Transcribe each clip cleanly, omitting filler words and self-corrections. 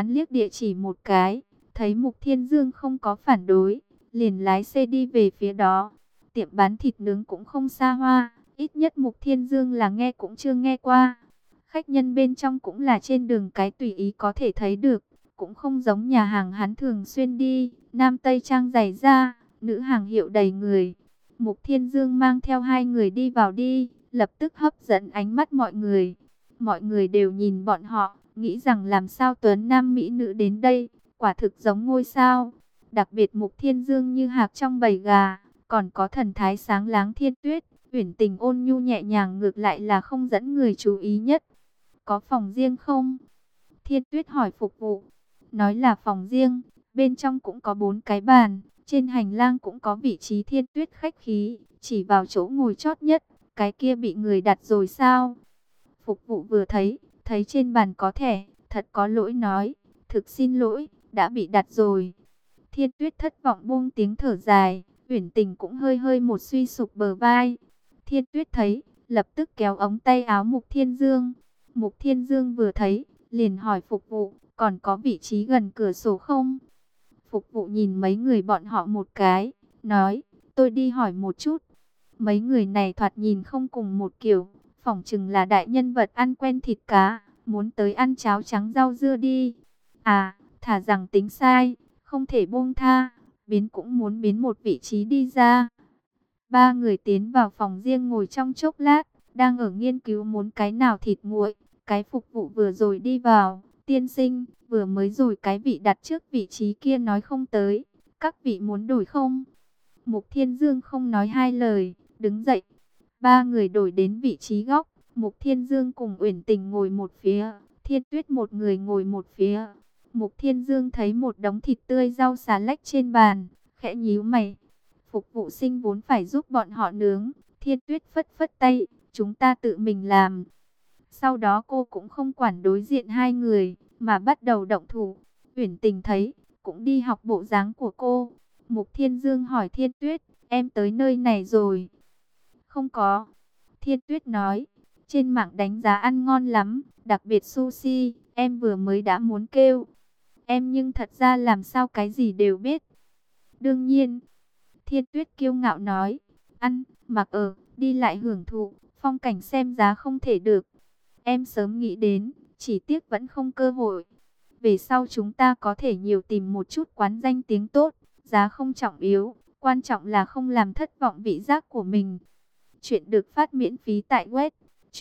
Hắn liếc địa chỉ một cái, thấy Mục Thiên Dương không có phản đối, liền lái xe đi về phía đó. Tiệm bán thịt nướng cũng không xa hoa, ít nhất Mục Thiên Dương là nghe cũng chưa nghe qua. Khách nhân bên trong cũng là trên đường cái tùy ý có thể thấy được, cũng không giống nhà hàng hắn thường xuyên đi, nam tây trang giày da, nữ hàng hiệu đầy người. Mục Thiên Dương mang theo hai người đi vào đi, lập tức hấp dẫn ánh mắt mọi người. Mọi người đều nhìn bọn họ, nghĩ rằng làm sao tuấn nam mỹ nữ đến đây, quả thực giống ngôi sao. Đặc biệt Mục Thiên Dương như hạc trong bầy gà, còn có thần thái sáng láng Thiên Tuyết, uyển tình ôn nhu nhẹ nhàng ngược lại là không dẫn người chú ý nhất. Có phòng riêng không? Thiên Tuyết hỏi phục vụ. Nói là phòng riêng, bên trong cũng có 4 cái bàn, trên hành lang cũng có vị trí. Thiên Tuyết khách khí, chỉ vào chỗ ngồi chót nhất, cái kia bị người đặt rồi sao? Phục vụ vừa thấy, thấy trên bàn có thẻ, thật có lỗi nói, thực xin lỗi, đã bị đặt rồi. Thiên Tuyết thất vọng buông tiếng thở dài, uyển tình cũng hơi hơi một suy sụp bờ vai. Thiên Tuyết thấy, lập tức kéo ống tay áo Mục Thiên Dương. Mục Thiên Dương vừa thấy, liền hỏi phục vụ, còn có vị trí gần cửa sổ không? Phục vụ nhìn mấy người bọn họ một cái, nói, tôi đi hỏi một chút. Mấy người này thoạt nhìn không cùng một kiểu, phỏng chừng là đại nhân vật ăn quen thịt cá, muốn tới ăn cháo trắng rau dưa đi. À, thà rằng tính sai, không thể buông tha, biến cũng muốn biến một vị trí đi ra. Ba người tiến vào phòng riêng ngồi trong chốc lát, đang ở nghiên cứu muốn cái nào thịt nguội. Cái phục vụ vừa rồi đi vào, tiên sinh, vừa mới rồi cái vị đặt trước vị trí kia nói không tới, các vị muốn đổi không? Mục Thiên Dương không nói hai lời, đứng dậy. Ba người đổi đến vị trí góc, Mục Thiên Dương cùng Uyển Tình ngồi một phía, Thiên Tuyết một người ngồi một phía. Mục Thiên Dương thấy một đống thịt tươi rau xà lách trên bàn, khẽ nhíu mày. Phục vụ sinh vốn phải giúp bọn họ nướng, Thiên Tuyết phất phất tay, chúng ta tự mình làm. Sau đó cô cũng không quản đối diện hai người, mà bắt đầu động thủ. Uyển Tình thấy, cũng đi học bộ dáng của cô. Mục Thiên Dương hỏi Thiên Tuyết, em tới nơi này rồi? Không có. Thiên Tuyết nói, trên mạng đánh giá ăn ngon lắm, đặc biệt sushi, em vừa mới đã muốn kêu. Em nhưng thật ra làm sao cái gì đều biết. Đương nhiên, Thiên Tuyết kiêu ngạo nói, ăn, mặc ở, đi lại hưởng thụ, phong cảnh xem giá không thể được. Em sớm nghĩ đến, chỉ tiếc vẫn không cơ hội. Về sau chúng ta có thể nhiều tìm một chút quán danh tiếng tốt, giá không trọng yếu, quan trọng là không làm thất vọng vị giác của mình. Chuyện được phát miễn phí tại web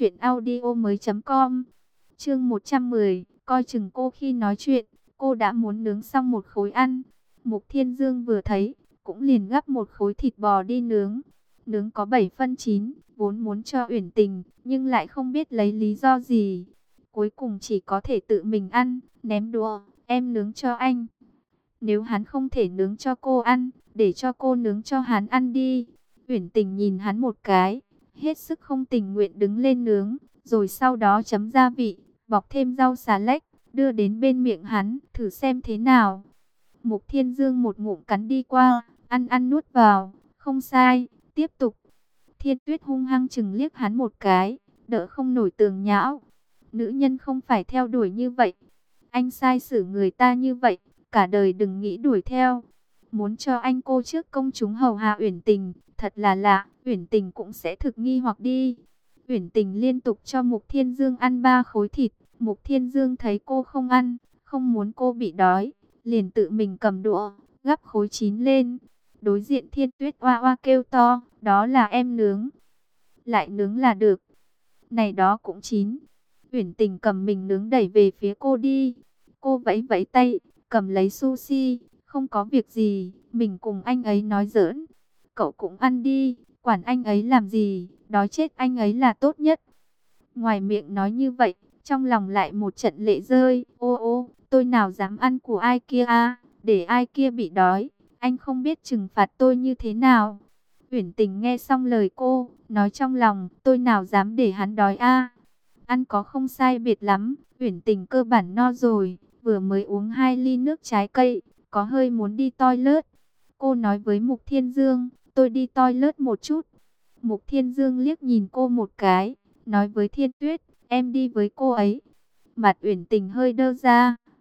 truyệnaudiomoi.com. Chương 110, coi chừng cô khi nói chuyện, cô đã muốn nướng xong một khối ăn. Mục Thiên Dương vừa thấy, cũng liền gắp một khối thịt bò đi nướng. Nướng có 7 phân chín, vốn muốn cho Uyển Tình, nhưng lại không biết lấy lý do gì. Cuối cùng chỉ có thể tự mình ăn, ném đũa, em nướng cho anh. Nếu hắn không thể nướng cho cô ăn, để cho cô nướng cho hắn ăn đi. Uyển Tình nhìn hắn một cái, hết sức không tình nguyện đứng lên nướng, rồi sau đó chấm gia vị, bọc thêm rau xà lách, đưa đến bên miệng hắn, thử xem thế nào. Mục Thiên Dương một ngụm cắn đi qua, ăn nuốt vào, không sai, tiếp tục. Thiên Tuyết hung hăng chừng liếc hắn một cái, đỡ không nổi tường nhão. Nữ nhân không phải theo đuổi như vậy. Anh sai xử người ta như vậy, cả đời đừng nghĩ đuổi theo. Muốn cho anh cô trước công chúng hầu hạ Uyển Tình, thật là lạ, Uyển Tình cũng sẽ thực nghi hoặc đi. Uyển Tình liên tục cho Mục Thiên Dương ăn 3 khối thịt, Mục Thiên Dương thấy cô không ăn, không muốn cô bị đói, liền tự mình cầm đũa, gắp khối chín lên. Đối diện Thiên Tuyết oa oa kêu to, đó là em nướng. Lại nướng là được. Này đó cũng chín. Uyển Tình cầm mình nướng đẩy về phía cô đi. Cô vẫy vẫy tay, cầm lấy sushi, không có việc gì, mình cùng anh ấy nói giỡn. Cậu cũng ăn đi, quản anh ấy làm gì, đói chết anh ấy là tốt nhất. Ngoài miệng nói như vậy, trong lòng lại một trận lệ rơi. Ô ô, tôi nào dám ăn của ai kia à, để ai kia bị đói, anh không biết trừng phạt tôi như thế nào. Uyển Tình nghe xong lời cô, nói trong lòng, tôi nào dám để hắn đói a. Ăn có không sai biệt lắm, Uyển Tình cơ bản no rồi, vừa mới uống 2 ly nước trái cây, có hơi muốn đi toilet. Cô nói với Mục Thiên Dương, tôi đi toilet một chút. Mục Thiên Dương liếc nhìn cô một cái, nói với Thiên Tuyết, em đi với cô ấy. Mặt Uyển Tình hơi đơ ra.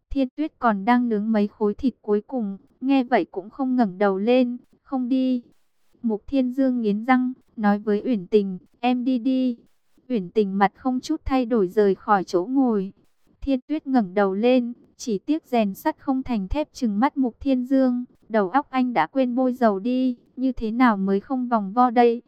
Thiên Tuyết còn đang nướng mấy khối thịt cuối cùng, nghe vậy cũng không ngẩng đầu lên, không đi. Mục Thiên Dương nghiến răng, nói với Uyển Tình, em đi đi. Uyển Tình mặt không chút thay đổi rời khỏi chỗ ngồi. Thiên Tuyết ngẩng đầu lên, chỉ tiếc rèn sắt không thành thép, trừng mắt Mục Thiên Dương, đầu óc anh đã quên bôi dầu đi, như thế nào mới không vòng vo đây?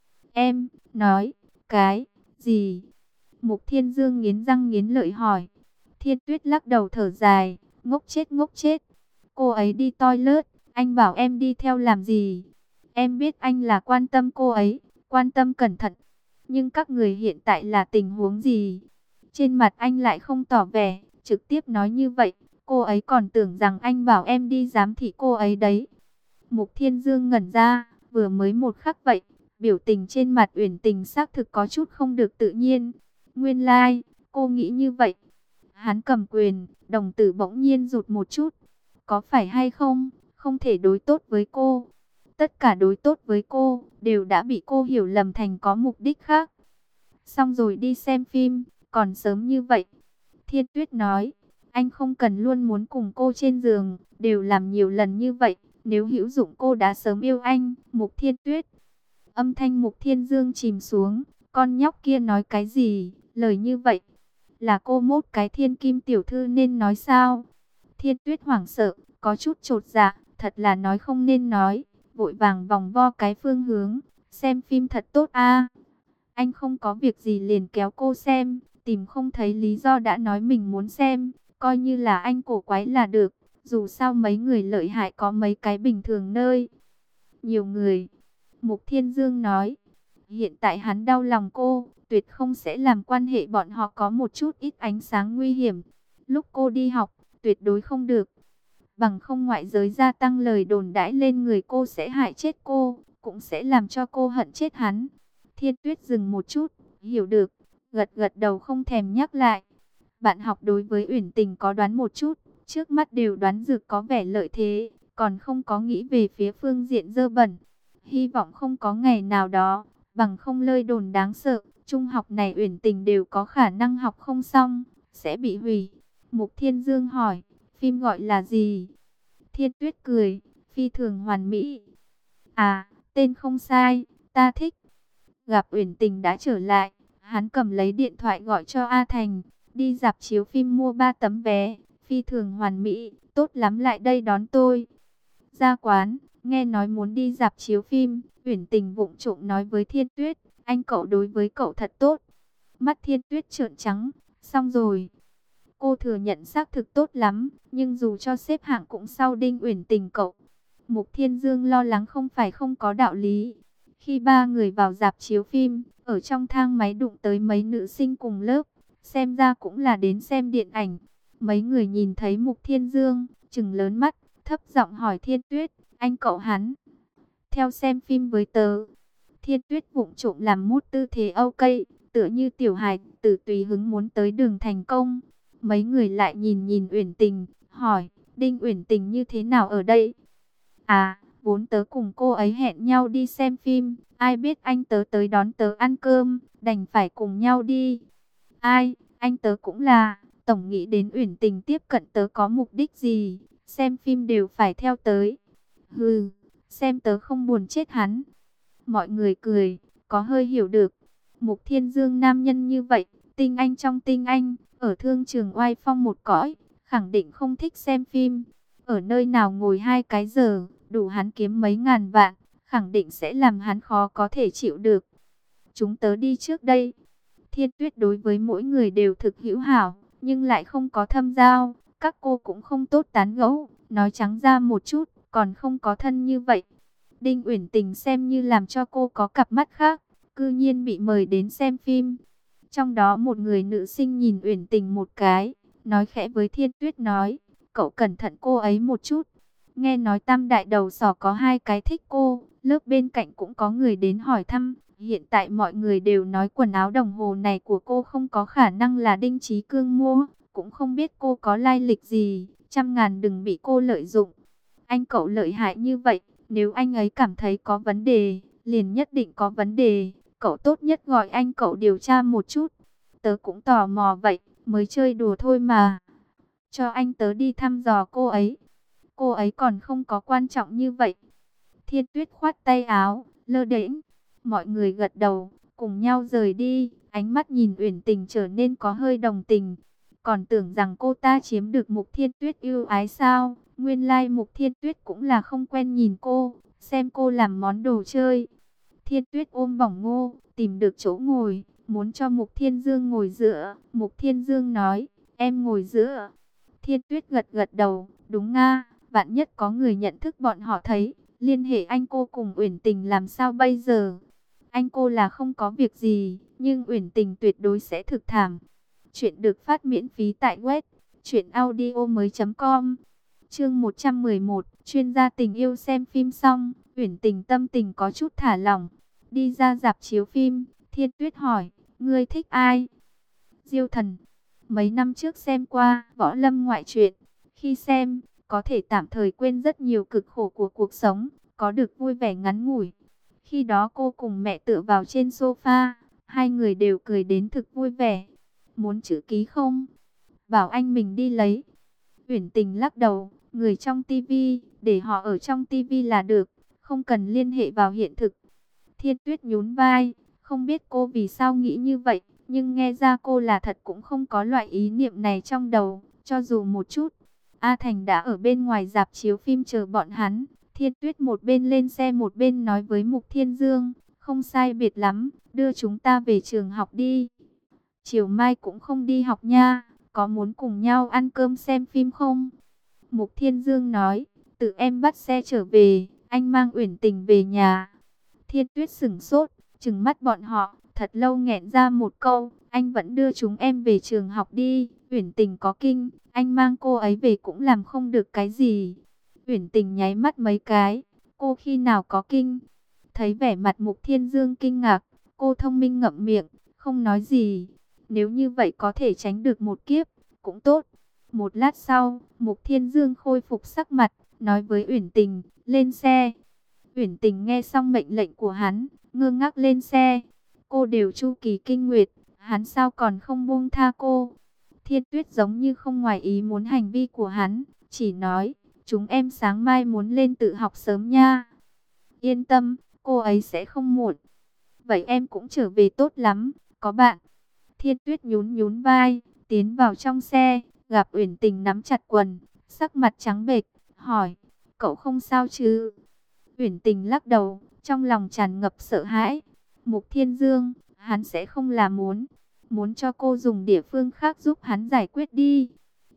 Em, nói, cái, gì? Mục Thiên Dương nghiến răng nghiến lợi hỏi. Thiên Tuyết lắc đầu thở dài, ngốc chết ngốc chết. Cô ấy đi toilet, anh bảo em đi theo làm gì? Em biết anh là quan tâm cô ấy, quan tâm cẩn thận. Nhưng các người hiện tại là tình huống gì? Trên mặt anh lại không tỏ vẻ, trực tiếp nói như vậy. Cô ấy còn tưởng rằng anh bảo em đi giám thị cô ấy đấy. Mục Thiên Dương ngẩn ra, vừa mới một khắc vậy. Biểu tình trên mặt Uyển Tình xác thực có chút không được tự nhiên. Nguyên lai, cô nghĩ như vậy. Hắn cầm quyền, đồng tử bỗng nhiên rụt một chút. Có phải hay không, không thể đối tốt với cô. Tất cả đối tốt với cô, đều đã bị cô hiểu lầm thành có mục đích khác. Xong rồi đi xem phim, còn sớm như vậy. Thiên Tuyết nói, anh không cần luôn muốn cùng cô trên giường, đều làm nhiều lần như vậy. Nếu hữu dụng cô đã sớm yêu anh, Mục Thiên Tuyết. Âm thanh Mục Thiên Dương chìm xuống, con nhóc kia nói cái gì, lời như vậy. Là cô mốt cái thiên kim tiểu thư nên nói sao? Thiên Tuyết hoảng sợ, có chút chột dạ, thật là nói không nên nói, vội vàng vòng vo cái phương hướng, xem phim thật tốt a. Anh không có việc gì liền kéo cô xem, tìm không thấy lý do đã nói mình muốn xem, coi như là anh cổ quái là được, dù sao mấy người lợi hại có mấy cái bình thường nơi. Nhiều người, Mục Thiên Dương nói, hiện tại hắn đau lòng cô, tuyệt không sẽ làm quan hệ bọn họ có một chút ít ánh sáng nguy hiểm. Lúc cô đi học, tuyệt đối không được. Bằng không ngoại giới gia tăng lời đồn đãi lên người cô sẽ hại chết cô, cũng sẽ làm cho cô hận chết hắn. Thiên Tuyết dừng một chút, hiểu được, gật gật đầu không thèm nhắc lại. Bạn học đối với Uyển Tình có đoán một chút, trước mắt đều đoán Dược có vẻ lợi thế, còn không có nghĩ về phía phương diện dơ bẩn. Hy vọng không có ngày nào đó, bằng không lời đồn đáng sợ, trung học này Uyển Tình đều có khả năng học không xong, sẽ bị hủy. Mục Thiên Dương hỏi, phim gọi là gì? Thiên Tuyết cười, phi thường hoàn mỹ. À, tên không sai, ta thích. Gặp Uyển Tình đã trở lại, hắn cầm lấy điện thoại gọi cho A Thành, đi rạp chiếu phim mua 3 tấm vé, phi thường hoàn mỹ, tốt lắm lại đây đón tôi. Ra quán, nghe nói muốn đi rạp chiếu phim, Uyển Tình vụng trộm nói với Thiên Tuyết, anh cậu đối với cậu thật tốt. Mắt Thiên Tuyết trợn trắng, xong rồi. Cô thừa nhận xác thực tốt lắm, nhưng dù cho xếp hạng cũng sau Đinh Uyển Tình cậu. Mục Thiên Dương lo lắng không phải không có đạo lý. Khi ba người vào rạp chiếu phim, ở trong thang máy đụng tới mấy nữ sinh cùng lớp, xem ra cũng là đến xem điện ảnh. Mấy người nhìn thấy Mục Thiên Dương, trừng lớn mắt, thấp giọng hỏi Thiên Tuyết, anh cậu hắn, theo xem phim với tớ. Thiên Tuyết vụng trộm làm mút tư thế ok, tựa như tiểu hài tử tùy hứng muốn tới đường thành công. Mấy người lại nhìn nhìn Uyển Tình, hỏi, Đinh Uyển Tình như thế nào ở đây? À, vốn tớ cùng cô ấy hẹn nhau đi xem phim, ai biết anh tớ tới đón tớ ăn cơm, đành phải cùng nhau đi. Ai, anh tớ cũng là, tổng nghĩ đến Uyển Tình tiếp cận tớ có mục đích gì, xem phim đều phải theo tới. Hừ, xem tớ không buồn chết hắn. Mọi người cười, có hơi hiểu được. Mục Thiên Dương nam nhân như vậy, tinh anh trong tinh anh, ở thương trường oai phong một cõi, khẳng định không thích xem phim. Ở nơi nào ngồi 2 cái giờ, đủ hắn kiếm mấy ngàn vạn, khẳng định sẽ làm hắn khó có thể chịu được. Chúng tớ đi trước đây. Thiên Tuyết đối với mỗi người đều thực hữu hảo, nhưng lại không có thâm giao. Các cô cũng không tốt tán gẫu, nói trắng ra một chút, còn không có thân như vậy. Đinh Uyển Tình xem như làm cho cô có cặp mắt khác, cư nhiên bị mời đến xem phim. Trong đó một người nữ sinh nhìn Uyển Tình một cái, nói khẽ với Thiên Tuyết nói, cậu cẩn thận cô ấy một chút. Nghe nói Tam Đại Đầu Sỏ có 2 cái thích cô, lớp bên cạnh cũng có người đến hỏi thăm. Hiện tại mọi người đều nói quần áo đồng hồ này của cô không có khả năng là Đinh Chí Cương mua, cũng không biết cô có lai lịch gì, 100.000 đừng bị cô lợi dụng. Anh cậu lợi hại như vậy, nếu anh ấy cảm thấy có vấn đề, liền nhất định có vấn đề, cậu tốt nhất gọi anh cậu điều tra một chút. Tớ cũng tò mò vậy, mới chơi đùa thôi mà. cho anh tớ đi thăm dò cô ấy. Cô ấy còn không có quan trọng như vậy. Thiên Tuyết khoát tay áo, lơ đễnh. Mọi người gật đầu, cùng nhau rời đi. Ánh mắt nhìn Uyển Tình trở nên có hơi đồng tình. Còn tưởng rằng cô ta chiếm được Mục Thiên Tuyết ưu ái sao? Nguyên lai Mục Thiên Tuyết cũng là không quen nhìn cô, xem cô làm món đồ chơi. Thiên Tuyết ôm bỏng ngô, tìm được chỗ ngồi, muốn cho Mục Thiên Dương ngồi giữa. Mục Thiên Dương nói, em ngồi giữa. Thiên Tuyết gật gật đầu, đúng nga, vạn nhất có người nhận thức bọn họ thấy, liên hệ anh cô cùng Uyển Tình làm sao bây giờ? Anh cô là không có việc gì, nhưng Uyển Tình tuyệt đối sẽ thực thảm. Chuyện được phát miễn phí tại web truyệnaudiomoi.com. Chương 111, chuyên gia tình yêu. Xem phim xong, Uyển Tình tâm tình có chút thả lỏng. Đi ra rạp chiếu phim, Thiên Tuyết hỏi, ngươi thích ai? Diêu Thần. Mấy năm trước xem qua Võ Lâm ngoại truyện, khi xem, có thể tạm thời quên rất nhiều cực khổ của cuộc sống, có được vui vẻ ngắn ngủi. Khi đó cô cùng mẹ tựa vào trên sofa, hai người đều cười đến thực vui vẻ. Muốn chữ ký không? Bảo anh mình đi lấy. Uyển Tình lắc đầu, người trong tivi, để họ ở trong tivi là được, không cần liên hệ vào hiện thực. Thiên Tuyết nhún vai, không biết cô vì sao nghĩ như vậy, nhưng nghe ra cô là thật cũng không có loại ý niệm này trong đầu, cho dù một chút. A Thành đã ở bên ngoài rạp chiếu phim chờ bọn hắn. Thiên Tuyết một bên lên xe một bên nói với Mục Thiên Dương, không sai biệt lắm, đưa chúng ta về trường học đi. Chiều mai cũng không đi học nha, có muốn cùng nhau ăn cơm xem phim không? Mục Thiên Dương nói, tự em bắt xe trở về, anh mang Uyển Tình về nhà. Thiên Tuyết sửng sốt, trừng mắt bọn họ, thật lâu nghẹn ra một câu, anh vẫn đưa chúng em về trường học đi. Uyển Tình có kinh, anh mang cô ấy về cũng làm không được cái gì. Uyển Tình nháy mắt mấy cái, cô khi nào có kinh? Thấy vẻ mặt Mục Thiên Dương kinh ngạc, cô thông minh ngậm miệng, không nói gì. Nếu như vậy có thể tránh được một kiếp, cũng tốt. Một lát sau, Mục Thiên Dương khôi phục sắc mặt, nói với Uyển Tình, lên xe. Uyển Tình nghe xong mệnh lệnh của hắn, ngơ ngác lên xe. Cô đều chu kỳ kinh nguyệt, hắn sao còn không buông tha cô? Thiên Tuyết giống như không ngoài ý muốn hành vi của hắn, chỉ nói, chúng em sáng mai muốn lên tự học sớm nha. Yên tâm, cô ấy sẽ không muộn. Vậy em cũng trở về tốt lắm, có bạn. Thiên Tuyết nhún nhún vai, tiến vào trong xe, gặp Uyển Tình nắm chặt quần, sắc mặt trắng bệch, hỏi, cậu không sao chứ? Uyển Tình lắc đầu, trong lòng tràn ngập sợ hãi. Mục Thiên Dương, hắn sẽ không là muốn cho cô dùng địa phương khác giúp hắn giải quyết đi.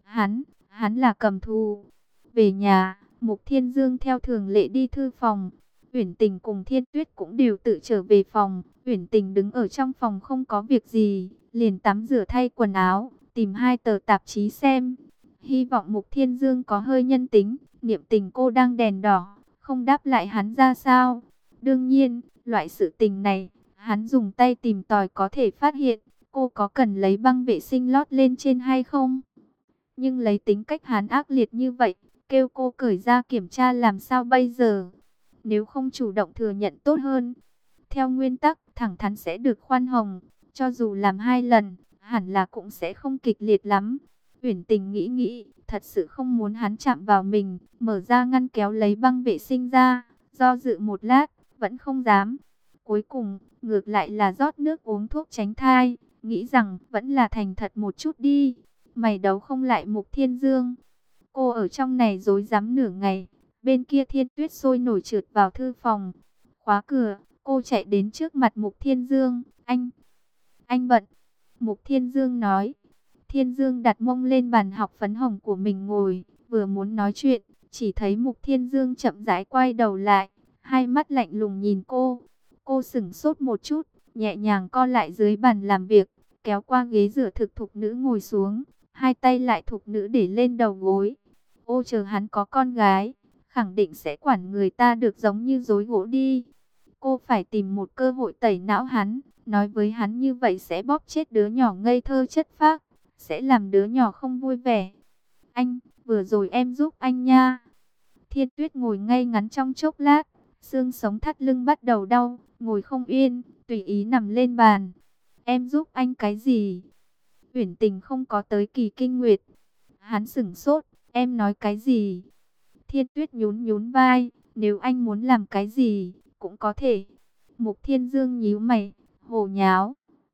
Hắn là cầm thù. Về nhà, Mục Thiên Dương theo thường lệ đi thư phòng. Uyển Tình cùng Thiên Tuyết cũng đều tự trở về phòng. Uyển Tình đứng ở trong phòng không có việc gì, liền tắm rửa thay quần áo, tìm hai tờ tạp chí xem. Hy vọng Mục Thiên Dương có hơi nhân tính, niệm tình cô đang đèn đỏ, không đáp lại hắn ra sao. Đương nhiên, loại sự tình này, hắn dùng tay tìm tòi có thể phát hiện, cô có cần lấy băng vệ sinh lót lên trên hay không. Nhưng lấy tính cách hắn ác liệt như vậy, kêu cô cởi ra kiểm tra làm sao bây giờ? Nếu không chủ động thừa nhận tốt hơn. Theo nguyên tắc, thẳng thắn sẽ được khoan hồng, cho dù làm hai lần, hẳn là cũng sẽ không kịch liệt lắm. Uyển Tình nghĩ nghĩ, thật sự không muốn hắn chạm vào mình, mở ra ngăn kéo lấy băng vệ sinh ra, do dự một lát, vẫn không dám. Cuối cùng, ngược lại là rót nước uống thuốc tránh thai, nghĩ rằng vẫn là thành thật một chút đi. Mày đấu không lại Mục Thiên Dương. Cô ở trong này rối rắm nửa ngày, bên kia Thiên Tuyết sôi nổi trượt vào thư phòng. Khóa cửa, cô chạy đến trước mặt Mục Thiên Dương, anh bận. Mục Thiên Dương nói. Thiên Dương đặt mông lên bàn học phấn hồng của mình ngồi, vừa muốn nói chuyện, chỉ thấy Mục Thiên Dương chậm rãi quay đầu lại, hai mắt lạnh lùng nhìn cô. Cô sững sốt một chút, nhẹ nhàng co lại dưới bàn làm việc, kéo qua ghế rửa thực thục nữ ngồi xuống, hai tay lại thục nữ để lên đầu gối. Ô chờ hắn có con gái, khẳng định sẽ quản người ta được giống như rối gỗ đi. Cô phải tìm một cơ hội tẩy não hắn, nói với hắn như vậy sẽ bóp chết đứa nhỏ ngây thơ chất phác, sẽ làm đứa nhỏ không vui vẻ. Anh, vừa rồi em giúp anh nha. Thiên Tuyết ngồi ngay ngắn trong chốc lát, xương sống thắt lưng bắt đầu đau, ngồi không yên, tùy ý nằm lên bàn. Em giúp anh cái gì? Uyển Tình không có tới kỳ kinh nguyệt. Hắn sửng sốt, em nói cái gì? Thiên Tuyết nhún nhún vai, nếu anh muốn làm cái gì, cũng có thể. Mục Thiên Dương nhíu mày, hồ nháo.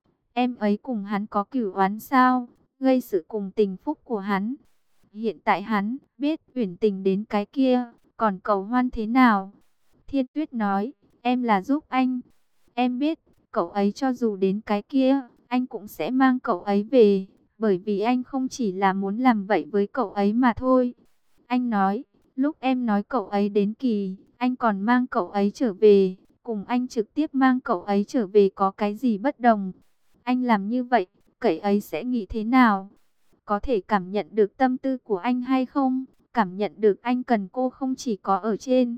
Em ấy cùng hắn có cửu oán sao? Gây sự cùng tình phúc của hắn. Hiện tại hắn biết Uyển Tình đến cái kia, còn Cầu Hoan thế nào? Thiên Tuyết nói, em là giúp anh. Em biết, cậu ấy cho dù đến cái kia, anh cũng sẽ mang cậu ấy về, bởi vì anh không chỉ là muốn làm vậy với cậu ấy mà thôi. Anh nói, lúc em nói cậu ấy đến kỳ, anh còn mang cậu ấy trở về, cùng anh trực tiếp mang cậu ấy trở về có cái gì bất đồng. Anh làm như vậy, cậu ấy sẽ nghĩ thế nào? Có thể cảm nhận được tâm tư của anh hay không? Cảm nhận được anh cần cô không chỉ có ở trên.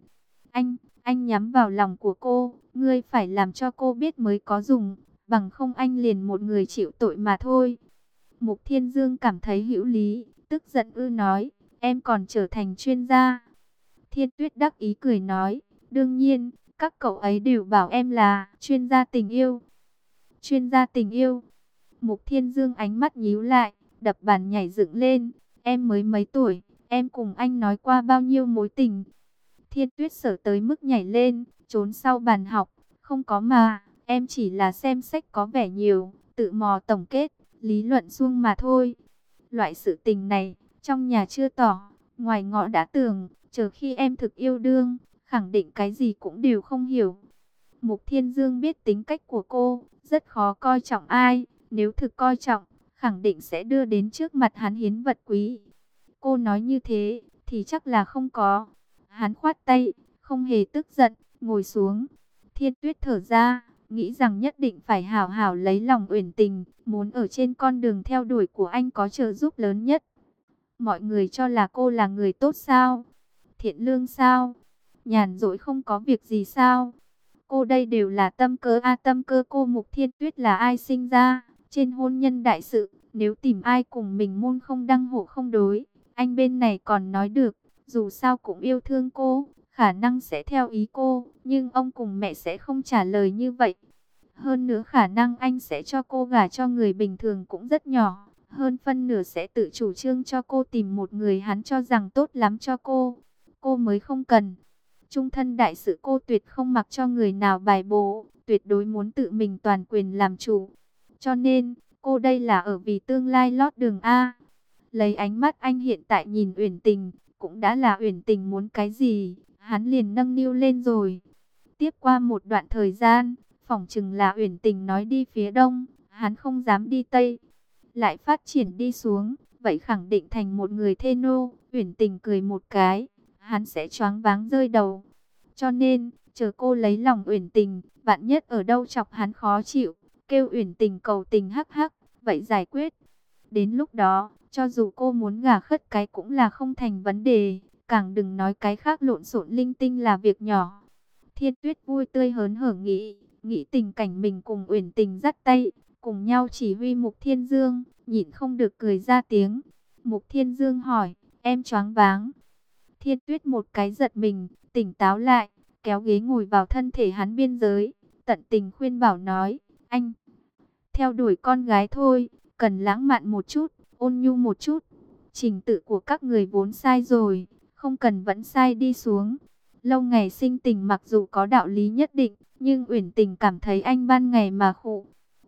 Anh nhắm vào lòng của cô, ngươi phải làm cho cô biết mới có dùng, bằng không anh liền một người chịu tội mà thôi. Mục Thiên Dương cảm thấy hữu lý, tức giận nói, em còn trở thành chuyên gia. Thiên Tuyết đắc ý cười nói, đương nhiên, các cậu ấy đều bảo em là chuyên gia tình yêu. Chuyên gia tình yêu. Mục Thiên Dương ánh mắt nhíu lại, đập bàn nhảy dựng lên, em mới mấy tuổi, em cùng anh nói qua bao nhiêu mối tình. Thiên Tuyết sợ tới mức nhảy lên, trốn sau bàn học, không có mà, em chỉ là xem sách có vẻ nhiều, tự mò tổng kết, lý luận suông mà thôi. Loại sự tình này, trong nhà chưa tỏ, ngoài ngõ đã tường, chờ khi em thực yêu đương, khẳng định cái gì cũng đều không hiểu. Mục Thiên Dương biết tính cách của cô, rất khó coi trọng ai, nếu thực coi trọng, khẳng định sẽ đưa đến trước mặt hắn hiến vật quý. Cô nói như thế, thì chắc là không có. Hắn khoát tay, không hề tức giận, ngồi xuống. Thiên Tuyết thở ra, nghĩ rằng nhất định phải hảo hảo lấy lòng Uyển Tình, muốn ở trên con đường theo đuổi của anh có trợ giúp lớn nhất. Mọi người cho là cô là người tốt sao? Thiện lương sao? Nhàn rỗi không có việc gì sao? Cô đây đều là tâm cơ tâm cơ cô. Mục Thiên Tuyết là ai sinh ra? Trên hôn nhân đại sự, nếu tìm ai cùng mình môn không đăng hộ không đối, anh bên này còn nói được, dù sao cũng yêu thương cô, khả năng sẽ theo ý cô, nhưng ông cùng mẹ sẽ không trả lời như vậy. Hơn nữa khả năng anh sẽ cho cô gả cho người bình thường cũng rất nhỏ, hơn phân nửa sẽ tự chủ trương cho cô tìm một người hắn cho rằng tốt lắm cho cô. Cô mới không cần. Trung thân đại sự cô tuyệt không mặc cho người nào bài bố, tuyệt đối muốn tự mình toàn quyền làm chủ. Cho nên, cô đây là ở vì tương lai lót đường A. Lấy ánh mắt anh hiện tại nhìn Uyển Tình, cũng đã là Uyển Tình muốn cái gì, hắn liền nâng niu lên rồi. Tiếp qua một đoạn thời gian, phỏng chừng là Uyển Tình nói đi phía đông, hắn không dám đi tây. Lại phát triển đi xuống, vậy khẳng định thành một người thê nô. Uyển Tình cười một cái, hắn sẽ choáng váng rơi đầu. Cho nên, chờ cô lấy lòng Uyển Tình, vạn nhất ở đâu chọc hắn khó chịu, kêu Uyển Tình cầu tình hắc hắc, vậy giải quyết. Đến lúc đó, cho dù cô muốn gả khất cái cũng là không thành vấn đề, càng đừng nói cái khác lộn xộn linh tinh là việc nhỏ. Thiên Tuyết vui tươi hớn hở nghĩ tình cảnh mình cùng Uyển Tình dắt tay, cùng nhau chỉ huy Mục Thiên Dương, nhịn không được cười ra tiếng. Mục Thiên Dương hỏi, em choáng váng? Thiên Tuyết một cái giật mình, tỉnh táo lại, kéo ghế ngồi vào thân thể hắn biên giới, tận tình khuyên bảo nói, anh theo đuổi con gái thôi, cần lãng mạn một chút, ôn nhu một chút. Trình tự của các người vốn sai rồi, không cần vẫn sai đi xuống. Lâu ngày sinh tình mặc dù có đạo lý nhất định, nhưng Uyển Tình cảm thấy anh ban ngày mà khụ.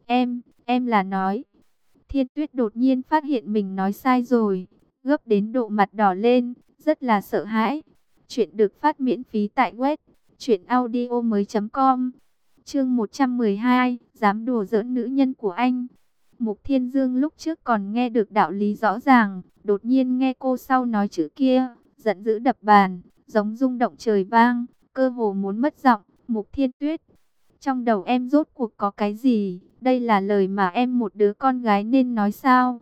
Em là nói. Thiên Tuyết đột nhiên phát hiện mình nói sai rồi, gấp đến độ mặt đỏ lên, rất là sợ hãi. Chuyện được phát miễn phí tại web truyệnaudiomoi.com. Chương 112, dám đùa giỡn nữ nhân của anh. Mục Thiên Dương lúc trước còn nghe được đạo lý rõ ràng, đột nhiên nghe cô sau nói chữ kia, giận dữ đập bàn, giống rung động trời vang, cơ hồ muốn mất giọng. Mục Thiên Tuyết, trong đầu em rốt cuộc có cái gì? Đây là lời mà em một đứa con gái nên nói sao?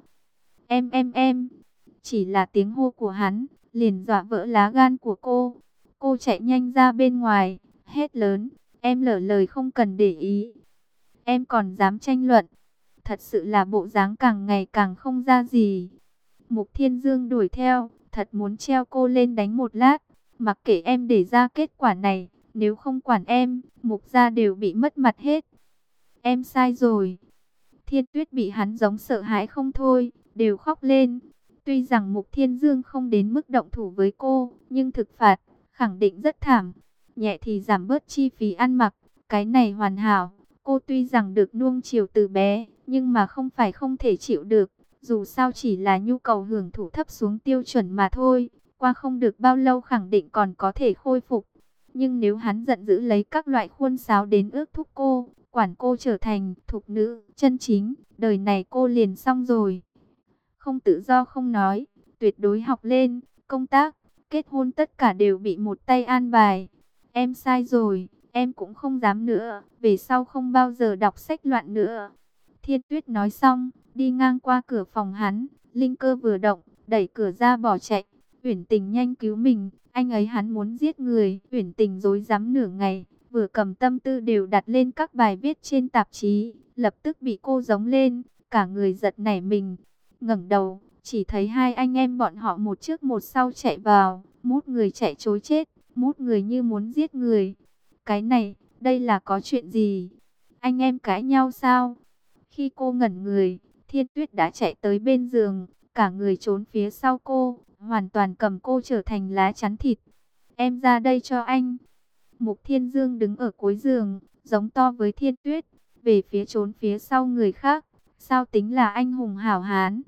Em. Chỉ là tiếng hô của hắn, liền dọa vỡ lá gan của cô. Cô chạy nhanh ra bên ngoài, hét lớn, em lỡ lời không cần để ý. Em còn dám tranh luận. Thật sự là bộ dáng càng ngày càng không ra gì. Mục Thiên Dương đuổi theo, thật muốn treo cô lên đánh một lát. Mặc kệ em để ra kết quả này, nếu không quản em, Mục gia đều bị mất mặt hết. Em sai rồi. Thiên Tuyết bị hắn giống sợ hãi không thôi, đều khóc lên. Tuy rằng Mục Thiên Dương không đến mức động thủ với cô, nhưng thực phạt khẳng định rất thảm. Nhẹ thì giảm bớt chi phí ăn mặc, cái này hoàn hảo. Cô tuy rằng được nuông chiều từ bé, nhưng mà không phải không thể chịu được. Dù sao chỉ là nhu cầu hưởng thụ thấp xuống tiêu chuẩn mà thôi. Qua không được bao lâu khẳng định còn có thể khôi phục. Nhưng nếu hắn giận dữ lấy các loại khuôn sáo đến ước thúc cô, quản cô trở thành thục nữ chân chính, đời này cô liền xong rồi. Không tự do không nói, tuyệt đối học lên, công tác, kết hôn tất cả đều bị một tay an bài. Em sai rồi, em cũng không dám nữa, về sau không bao giờ đọc sách loạn nữa. Thiên Tuyết nói xong, đi ngang qua cửa phòng hắn, linh cơ vừa động, đẩy cửa ra bỏ chạy. Uyển Tình nhanh cứu mình, anh ấy hắn muốn giết người. Uyển Tình rối rắm nửa ngày, vừa cầm tâm tư đều đặt lên các bài viết trên tạp chí, lập tức bị cô giống lên, cả người giật nảy mình. Ngẩng đầu, chỉ thấy hai anh em bọn họ một trước một sau chạy vào, mút người chạy trối chết, mút người như muốn giết người. Cái này, đây là có chuyện gì? Anh em cãi nhau sao? Khi cô ngẩn người, Thiên Tuyết đã chạy tới bên giường, cả người trốn phía sau cô, hoàn toàn cầm cô trở thành lá chắn thịt. Em ra đây cho anh. Mục Thiên Dương đứng ở cuối giường, giống to với Thiên Tuyết, về phía trốn phía sau người khác. Sao tính là anh hùng hảo hán?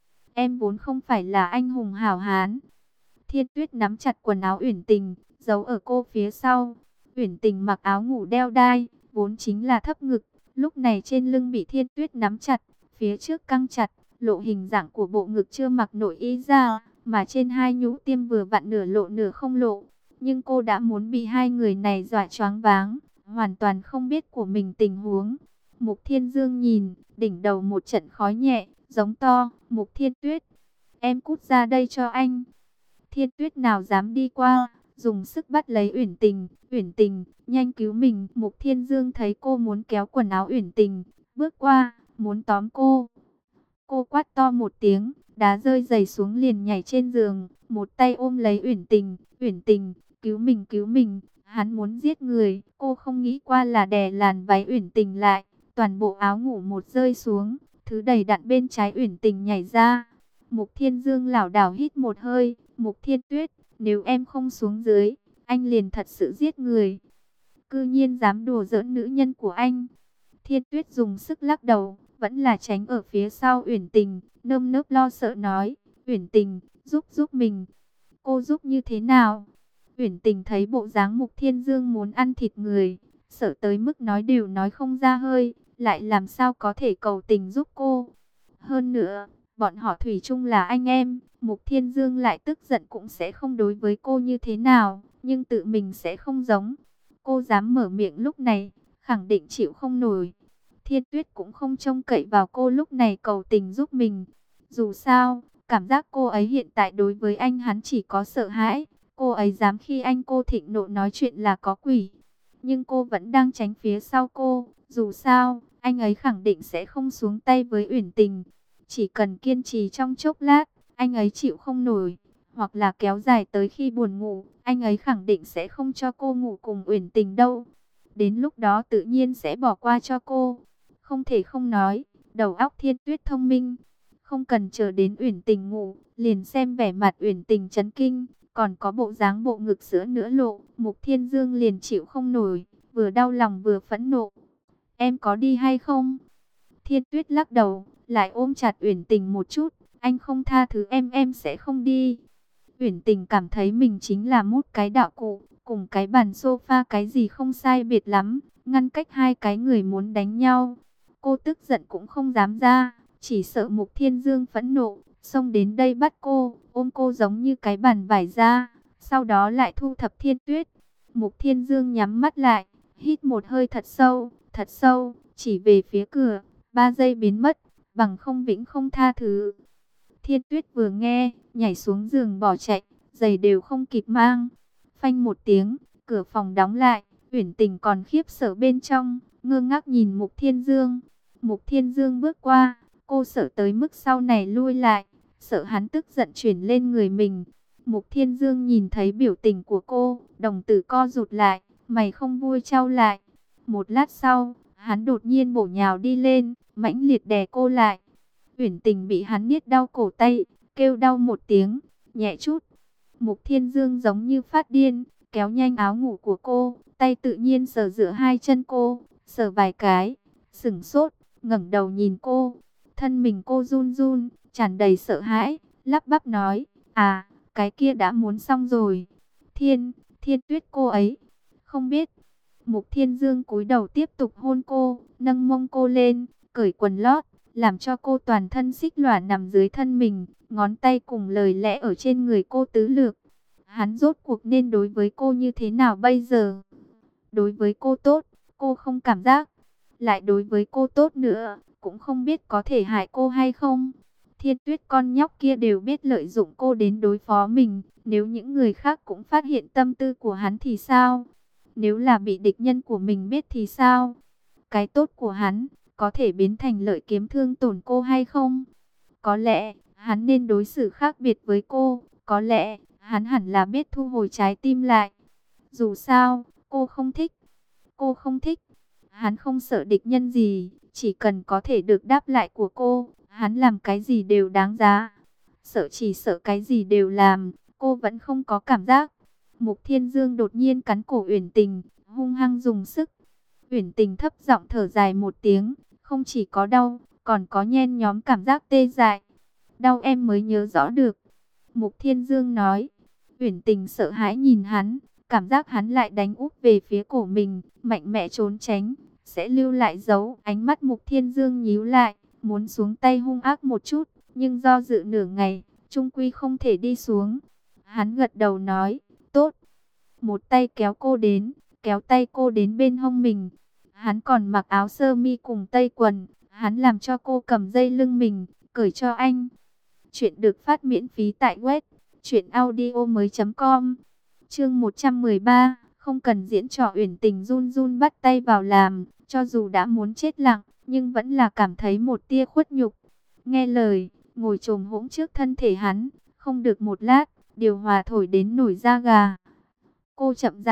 Em vốn không phải là anh hùng hảo hán. Thiên Tuyết nắm chặt quần áo Uyển Tình, giấu ở cô phía sau. Uyển Tình mặc áo ngủ đeo đai, vốn chính là thấp ngực. Lúc này trên lưng bị Thiên Tuyết nắm chặt, phía trước căng chặt, lộ hình dạng của bộ ngực chưa mặc nội y ra, mà trên hai nhũ tiêm vừa vặn nửa lộ nửa không lộ. Nhưng cô đã muốn bị hai người này dọa choáng váng, hoàn toàn không biết của mình tình huống. Mục Thiên Dương nhìn, đỉnh đầu một trận khói nhẹ, giống to, Mục Thiên Tuyết, em cút ra đây cho anh. Thiên Tuyết nào dám đi qua, dùng sức bắt lấy Uyển Tình, nhanh cứu mình. Mục Thiên Dương thấy cô muốn kéo quần áo Uyển Tình, bước qua, muốn tóm cô. Cô quát to một tiếng, đá rơi giày xuống liền nhảy trên giường, một tay ôm lấy Uyển Tình, cứu mình, hắn muốn giết người. Cô không nghĩ qua là đè làn váy Uyển Tình lại, toàn bộ áo ngủ một rơi xuống, thứ đầy đặn bên trái Uyển Tình nhảy ra. Mục Thiên Dương lảo đảo hít một hơi, Mục Thiên Tuyết, nếu em không xuống dưới, anh liền thật sự giết người. Cư nhiên dám đùa giỡn nữ nhân của anh. Thiên Tuyết dùng sức lắc đầu, vẫn là tránh ở phía sau Uyển Tình, nơm nớp lo sợ nói, Uyển Tình, giúp mình. Cô giúp như thế nào? Uyển Tình thấy bộ dáng Mục Thiên Dương muốn ăn thịt người, sợ tới mức nói đều nói không ra hơi, lại làm sao có thể cầu tình giúp cô. Hơn nữa, bọn họ thủy chung là anh em, Mục Thiên Dương lại tức giận cũng sẽ không đối với cô như thế nào, nhưng tự mình sẽ không giống. Cô dám mở miệng lúc này, khẳng định chịu không nổi. Thiên Tuyết cũng không trông cậy vào cô lúc này cầu tình giúp mình. Dù sao, cảm giác cô ấy hiện tại đối với anh hắn chỉ có sợ hãi. Cô ấy dám khi anh cô thịnh nộ nói chuyện là có quỷ. Nhưng cô vẫn đang tránh phía sau cô. Dù sao, anh ấy khẳng định sẽ không xuống tay với Uyển Tình. Chỉ cần kiên trì trong chốc lát, anh ấy chịu không nổi. Hoặc là kéo dài tới khi buồn ngủ, anh ấy khẳng định sẽ không cho cô ngủ cùng Uyển Tình đâu. Đến lúc đó tự nhiên sẽ bỏ qua cho cô. Không thể không nói, đầu óc Thiên Tuyết thông minh. Không cần chờ đến Uyển Tình ngủ, liền xem vẻ mặt Uyển Tình chấn kinh, còn có bộ dáng bộ ngực sữa nữa lộ, Mục Thiên Dương liền chịu không nổi, vừa đau lòng vừa phẫn nộ. Em có đi hay không? Thiên Tuyết lắc đầu, lại ôm chặt Uyển Tình một chút, anh không tha thứ em sẽ không đi. Uyển Tình cảm thấy mình chính là một cái đạo cụ, cùng cái bàn sofa cái gì không sai biệt lắm, ngăn cách hai cái người muốn đánh nhau. Cô tức giận cũng không dám ra, chỉ sợ Mục Thiên Dương phẫn nộ, xông đến đây bắt cô, ôm cô giống như cái bàn vải ra, sau đó lại thu thập Thiên Tuyết. Mục Thiên Dương nhắm mắt lại, hít một hơi thật sâu, chỉ về phía cửa, 3 giây biến mất, bằng không vĩnh không tha thứ. Thiên Tuyết vừa nghe, nhảy xuống giường bỏ chạy, giày đều không kịp mang. Phanh một tiếng, cửa phòng đóng lại, Uyển Tình còn khiếp sợ bên trong, ngơ ngác nhìn Mục Thiên Dương. Mục Thiên Dương bước qua, cô sợ tới mức sau này lui lại, sợ hắn tức giận chuyển lên người mình. Mục Thiên Dương nhìn thấy biểu tình của cô, đồng tử co rụt lại, mày không vui chau lại. Một lát sau, hắn đột nhiên bổ nhào đi lên, mãnh liệt đè cô lại. Uyển Tình bị hắn niết đau cổ tay, kêu đau một tiếng, nhẹ chút. Mục Thiên Dương giống như phát điên, kéo nhanh áo ngủ của cô, tay tự nhiên sờ giữa hai chân cô, sờ vài cái, sững sốt, ngẩng đầu nhìn cô. Thân mình cô run run, tràn đầy sợ hãi, lắp bắp nói, à, cái kia đã muốn xong rồi. Thiên Tuyết cô ấy, không biết. Mục Thiên Dương cúi đầu tiếp tục hôn cô, nâng mông cô lên, cởi quần lót, làm cho cô toàn thân xích lỏa nằm dưới thân mình, ngón tay cùng lời lẽ ở trên người cô tứ lược. Hắn rốt cuộc nên đối với cô như thế nào bây giờ? Đối với cô tốt, cô không cảm giác. Lại đối với cô tốt nữa, cũng không biết có thể hại cô hay không. Thiên Tuyết con nhóc kia đều biết lợi dụng cô đến đối phó mình. Nếu những người khác cũng phát hiện tâm tư của hắn thì sao? Nếu là bị địch nhân của mình biết thì sao? Cái tốt của hắn có thể biến thành lợi kiếm thương tổn cô hay không? Có lẽ hắn nên đối xử khác biệt với cô. Có lẽ hắn hẳn là biết thu hồi trái tim lại. Dù sao, cô không thích. Cô không thích. Hắn không sợ địch nhân gì, chỉ cần có thể được đáp lại của cô, hắn làm cái gì đều đáng giá. Chỉ sợ cái gì đều làm, cô vẫn không có cảm giác. Mục Thiên Dương đột nhiên cắn cổ Uyển Tình, hung hăng dùng sức. Uyển Tình thấp giọng thở dài một tiếng, không chỉ có đau, còn có nhen nhóm cảm giác tê dại. Đau em mới nhớ rõ được. Mục Thiên Dương nói. Uyển Tình sợ hãi nhìn hắn, cảm giác hắn lại đánh úp về phía cổ mình, mạnh mẽ trốn tránh, sẽ lưu lại dấu. Ánh mắt Mục Thiên Dương nhíu lại, muốn xuống tay hung ác một chút, nhưng do dự nửa ngày, chung quy không thể đi xuống. Hắn gật đầu nói, tốt. Một tay kéo tay cô đến bên hông mình. Hắn còn mặc áo sơ mi cùng tây quần, hắn làm cho cô cầm dây lưng mình, cởi cho anh. Chuyện được phát miễn phí tại web truyệnaudiomoi.com. Chương 113, không cần diễn trò. Uyển Tình run run bắt tay vào làm, cho dù đã muốn chết lặng, nhưng vẫn là cảm thấy một tia khuất nhục. Nghe lời, ngồi chồm hỗn trước thân thể hắn, không được một lát, điều hòa thổi đến nổi da gà. Cô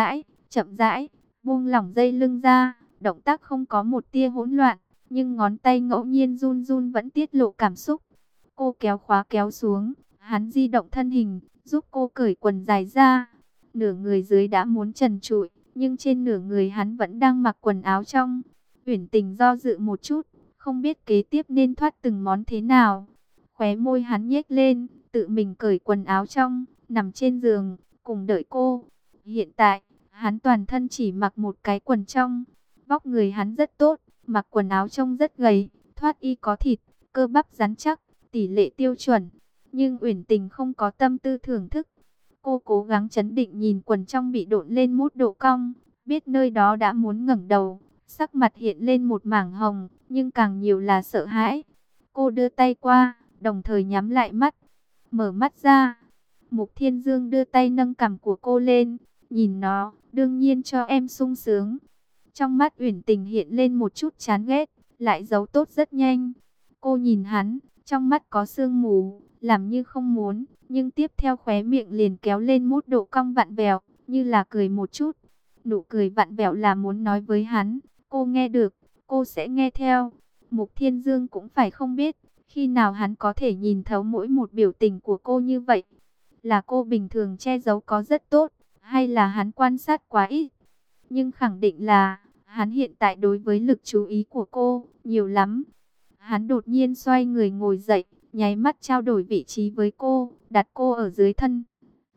chậm rãi, buông lỏng dây lưng ra, động tác không có một tia hỗn loạn, nhưng ngón tay ngẫu nhiên run run vẫn tiết lộ cảm xúc. Cô kéo khóa kéo xuống, hắn di động thân hình, giúp cô cởi quần dài ra. Nửa người dưới đã muốn trần trụi, nhưng trên nửa người hắn vẫn đang mặc quần áo trong. Uyển Tình do dự một chút, không biết kế tiếp nên thoát từng món thế nào. Khóe môi hắn nhếch lên, tự mình cởi quần áo trong, nằm trên giường, cùng đợi cô. Hiện tại, hắn toàn thân chỉ mặc một cái quần trong. Vóc người hắn rất tốt, mặc quần áo trông rất gầy, thoát y có thịt, cơ bắp rắn chắc, tỷ lệ tiêu chuẩn. Nhưng Uyển Tình không có tâm tư thưởng thức. Cô cố gắng trấn định nhìn quần trong bị độn lên mút độ cong, biết nơi đó đã muốn ngẩng đầu, sắc mặt hiện lên một mảng hồng, nhưng càng nhiều là sợ hãi. Cô đưa tay qua, đồng thời nhắm lại mắt, mở mắt ra. Mục Thiên Dương đưa tay nâng cằm của cô lên, nhìn nó, đương nhiên cho em sung sướng. Trong mắt Uyển Tình hiện lên một chút chán ghét, lại giấu tốt rất nhanh. Cô nhìn hắn, trong mắt có sương mù, làm như không muốn, nhưng tiếp theo khóe miệng liền kéo lên mút độ cong vặn vẹo, như là cười một chút. Nụ cười vặn vẹo là muốn nói với hắn, cô nghe được, cô sẽ nghe theo. Mục Thiên Dương cũng phải không biết, khi nào hắn có thể nhìn thấu mỗi một biểu tình của cô như vậy. Là cô bình thường che giấu có rất tốt, hay là hắn quan sát quá ít. Nhưng khẳng định là, hắn hiện tại đối với lực chú ý của cô, nhiều lắm. Hắn đột nhiên xoay người ngồi dậy, nháy mắt trao đổi vị trí với cô, đặt cô ở dưới thân.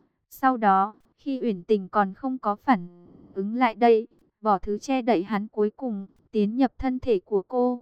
Sau đó, khi Uyển Tình còn không có phản ứng lại đây, bỏ thứ che đậy hắn cuối cùng, tiến nhập thân thể của cô.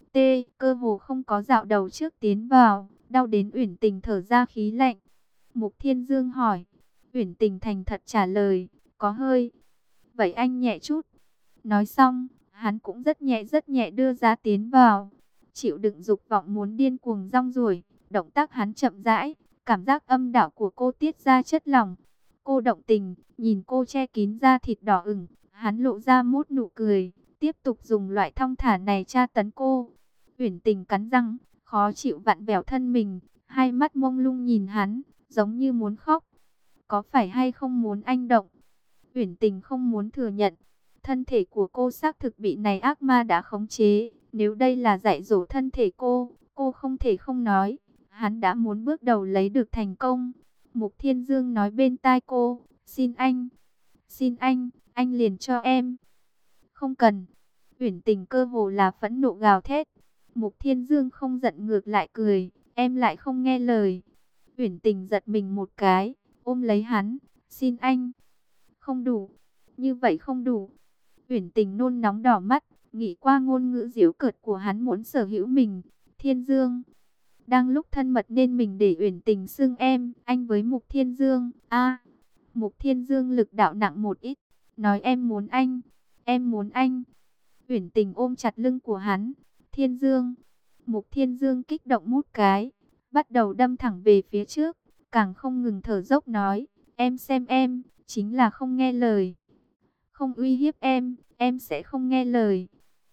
Cơ hồ không có dạo đầu trước tiến vào, đau đến Uyển Tình thở ra khí lạnh. Mục Thiên Dương hỏi, Uyển Tình thành thật trả lời, có hơi. Vậy anh nhẹ chút. Nói xong, hắn cũng rất nhẹ đưa ra tiến vào. Chịu đựng dục vọng muốn điên cuồng rong ruổi, động tác hắn chậm rãi, cảm giác âm đạo của cô tiết ra chất lỏng. Cô động tình, nhìn cô che kín da thịt đỏ ửng, hắn lộ ra mút nụ cười, tiếp tục dùng loại thong thả này tra tấn cô. Uyển Tình cắn răng, khó chịu vặn vẹo thân mình, hai mắt mông lung nhìn hắn, giống như muốn khóc. Có phải hay không muốn anh động? Uyển Tình không muốn thừa nhận. Thân thể của cô xác thực bị này ác ma đã khống chế. Nếu đây là dạy dỗ thân thể cô không thể không nói. hắn đã muốn bước đầu lấy được thành công. Mục Thiên Dương nói bên tai cô, xin anh liền cho em. Không cần. Uyển Tình cơ hồ là phẫn nộ gào thét. Mục Thiên Dương không giận ngược lại cười, em lại không nghe lời. Uyển Tình giật mình một cái, ôm lấy hắn, xin anh. Không đủ, như vậy không đủ. Uyển Tình nôn nóng đỏ mắt, nghĩ qua ngôn ngữ giễu cợt của hắn muốn sở hữu mình. Thiên Dương, đang lúc thân mật nên mình để Uyển Tình xưng anh với Mục Thiên Dương. Mục Thiên Dương lực đạo nặng một ít, nói em muốn anh. Uyển Tình ôm chặt lưng của hắn. Thiên Dương. Mục Thiên Dương kích động mút cái, bắt đầu đâm thẳng về phía trước, càng không ngừng thở dốc nói, em xem em, chính là không nghe lời. Không uy hiếp em sẽ không nghe lời.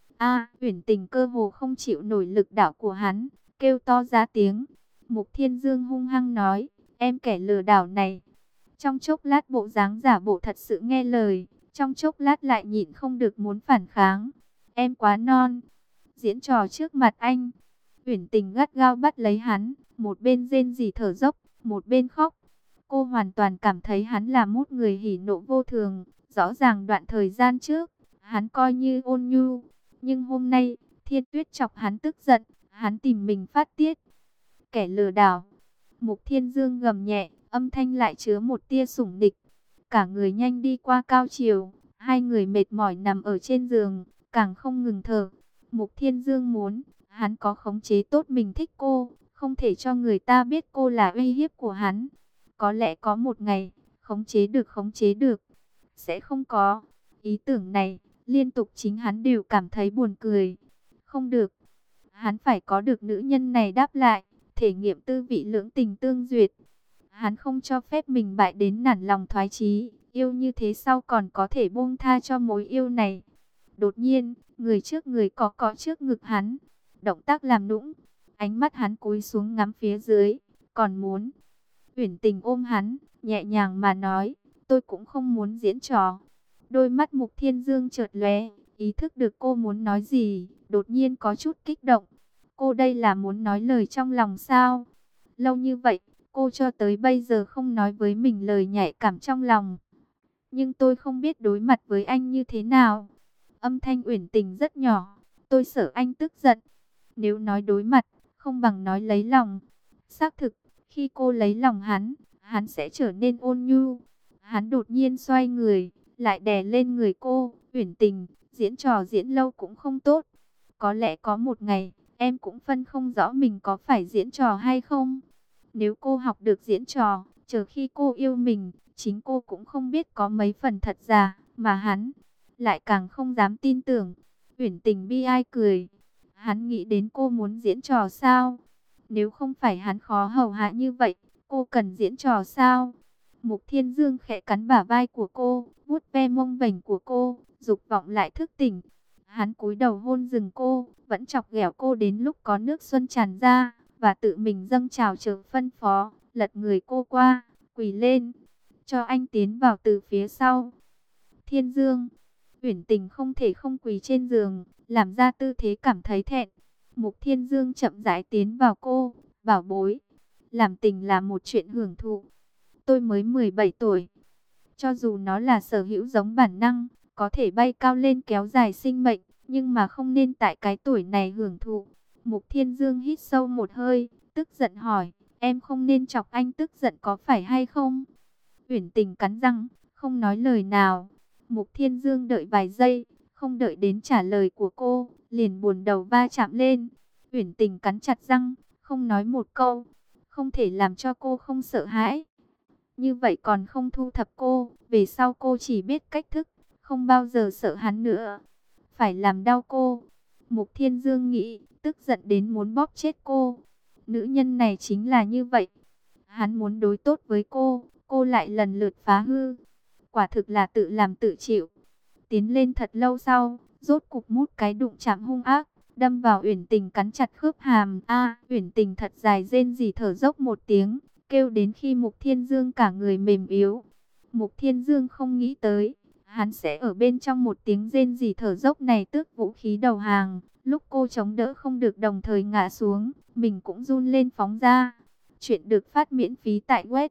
Uyển Tình cơ hồ không chịu nổi lực đạo của hắn, kêu to ra tiếng. Mục Thiên Dương hung hăng nói, em kẻ lừa đảo này. Trong chốc lát bộ dáng giả bộ thật sự nghe lời, trong chốc lát lại nhịn không được muốn phản kháng. Em quá non, diễn trò trước mặt anh. Uyển Tình gắt gao bắt lấy hắn, một bên rên rỉ thở dốc, một bên khóc. Cô hoàn toàn cảm thấy hắn là một người hỉ nộ vô thường. Rõ ràng đoạn thời gian trước, hắn coi như ôn nhu, nhưng hôm nay, Thiên Tuyết chọc hắn tức giận, hắn tìm mình phát tiết. Kẻ lừa đảo. Mục Thiên Dương gầm nhẹ, âm thanh lại chứa một tia sủng địch. Cả người nhanh đi qua cao chiều, hai người mệt mỏi nằm ở trên giường, càng không ngừng thở. Mục Thiên Dương muốn, hắn có khống chế tốt mình thích cô, không thể cho người ta biết cô là uy hiếp của hắn. Có lẽ có một ngày, khống chế được, sẽ không có. Ý tưởng này, liên tục chính hắn đều cảm thấy buồn cười. Không được, hắn phải có được nữ nhân này đáp lại, thể nghiệm tư vị lưỡng tình tương duyệt. Hắn không cho phép mình bại đến nản lòng thoái chí, yêu như thế sau còn có thể buông tha cho mối yêu này. Đột nhiên, người trước người có trước ngực hắn, động tác làm nũng, ánh mắt hắn cúi xuống ngắm phía dưới, còn muốn. Uyển Tình ôm hắn, nhẹ nhàng mà nói, tôi cũng không muốn diễn trò. Đôi mắt Mục Thiên Dương chợt lóe, ý thức được cô muốn nói gì, đột nhiên có chút kích động. Cô đây là muốn nói lời trong lòng sao? Lâu như vậy, cô cho tới bây giờ không nói với mình lời nhạy cảm trong lòng. Nhưng tôi không biết đối mặt với anh như thế nào. Âm thanh Uyển Tình rất nhỏ, tôi sợ anh tức giận. Nếu nói đối mặt, không bằng nói lấy lòng. Xác thực, khi cô lấy lòng hắn sẽ trở nên ôn nhu. Hắn đột nhiên xoay người, lại đè lên người cô. Uyển Tình, diễn trò diễn lâu cũng không tốt. Có lẽ có một ngày, em cũng phân không rõ mình có phải diễn trò hay không. Nếu cô học được diễn trò, chờ khi cô yêu mình, chính cô cũng không biết có mấy phần thật giả, mà hắn lại càng không dám tin tưởng. Uyển Tình bi ai cười. Hắn nghĩ đến cô muốn diễn trò sao? Nếu không phải hắn khó hầu hạ như vậy, cô cần diễn trò sao? Mục Thiên Dương khẽ cắn bả vai của cô, vuốt ve mông vành của cô, dục vọng lại thức tỉnh. Hắn cúi đầu hôn rừng cô, vẫn chọc ghẹo cô đến lúc có nước xuân tràn ra, và tự mình dâng trào chờ phân phó, lật người cô qua, quỳ lên, cho anh tiến vào từ phía sau. Thiên Dương. Uyển Tình không thể không quỳ trên giường, làm ra tư thế cảm thấy thẹn. Mục Thiên Dương chậm rãi tiến vào cô, bảo bối. Làm tình là một chuyện hưởng thụ. Tôi mới 17 tuổi. Cho dù nó là sở hữu giống bản năng, có thể bay cao lên kéo dài sinh mệnh, nhưng mà không nên tại cái tuổi này hưởng thụ. Mục Thiên Dương hít sâu một hơi, tức giận hỏi, em không nên chọc anh tức giận có phải hay không? Uyển Tình cắn răng, không nói lời nào. Mục Thiên Dương đợi vài giây, không đợi đến trả lời của cô, liền buồn đầu va chạm lên. Uyển Tình cắn chặt răng, không nói một câu, không thể làm cho cô không sợ hãi. Như vậy còn không thu thập cô, về sau cô chỉ biết cách thức, không bao giờ sợ hắn nữa. Phải làm đau cô. Mục Thiên Dương nghĩ, tức giận đến muốn bóp chết cô. Nữ nhân này chính là như vậy. Hắn muốn đối tốt với cô lại lần lượt phá hư. Quả thực là tự làm tự chịu. Tiến lên thật lâu sau, rốt cục mút cái đụng chạm hung ác, đâm vào Uyển Tình cắn chặt khớp hàm. Uyển Tình thật dài rên rỉ thở dốc một tiếng, kêu đến khi Mục Thiên Dương cả người mềm yếu. Mục Thiên Dương không nghĩ tới, Hắn sẽ ở bên trong một tiếng rên rỉ thở dốc này tước vũ khí đầu hàng. Lúc cô chống đỡ không được đồng thời ngã xuống, mình cũng run lên phóng ra. Chuyện được phát miễn phí tại web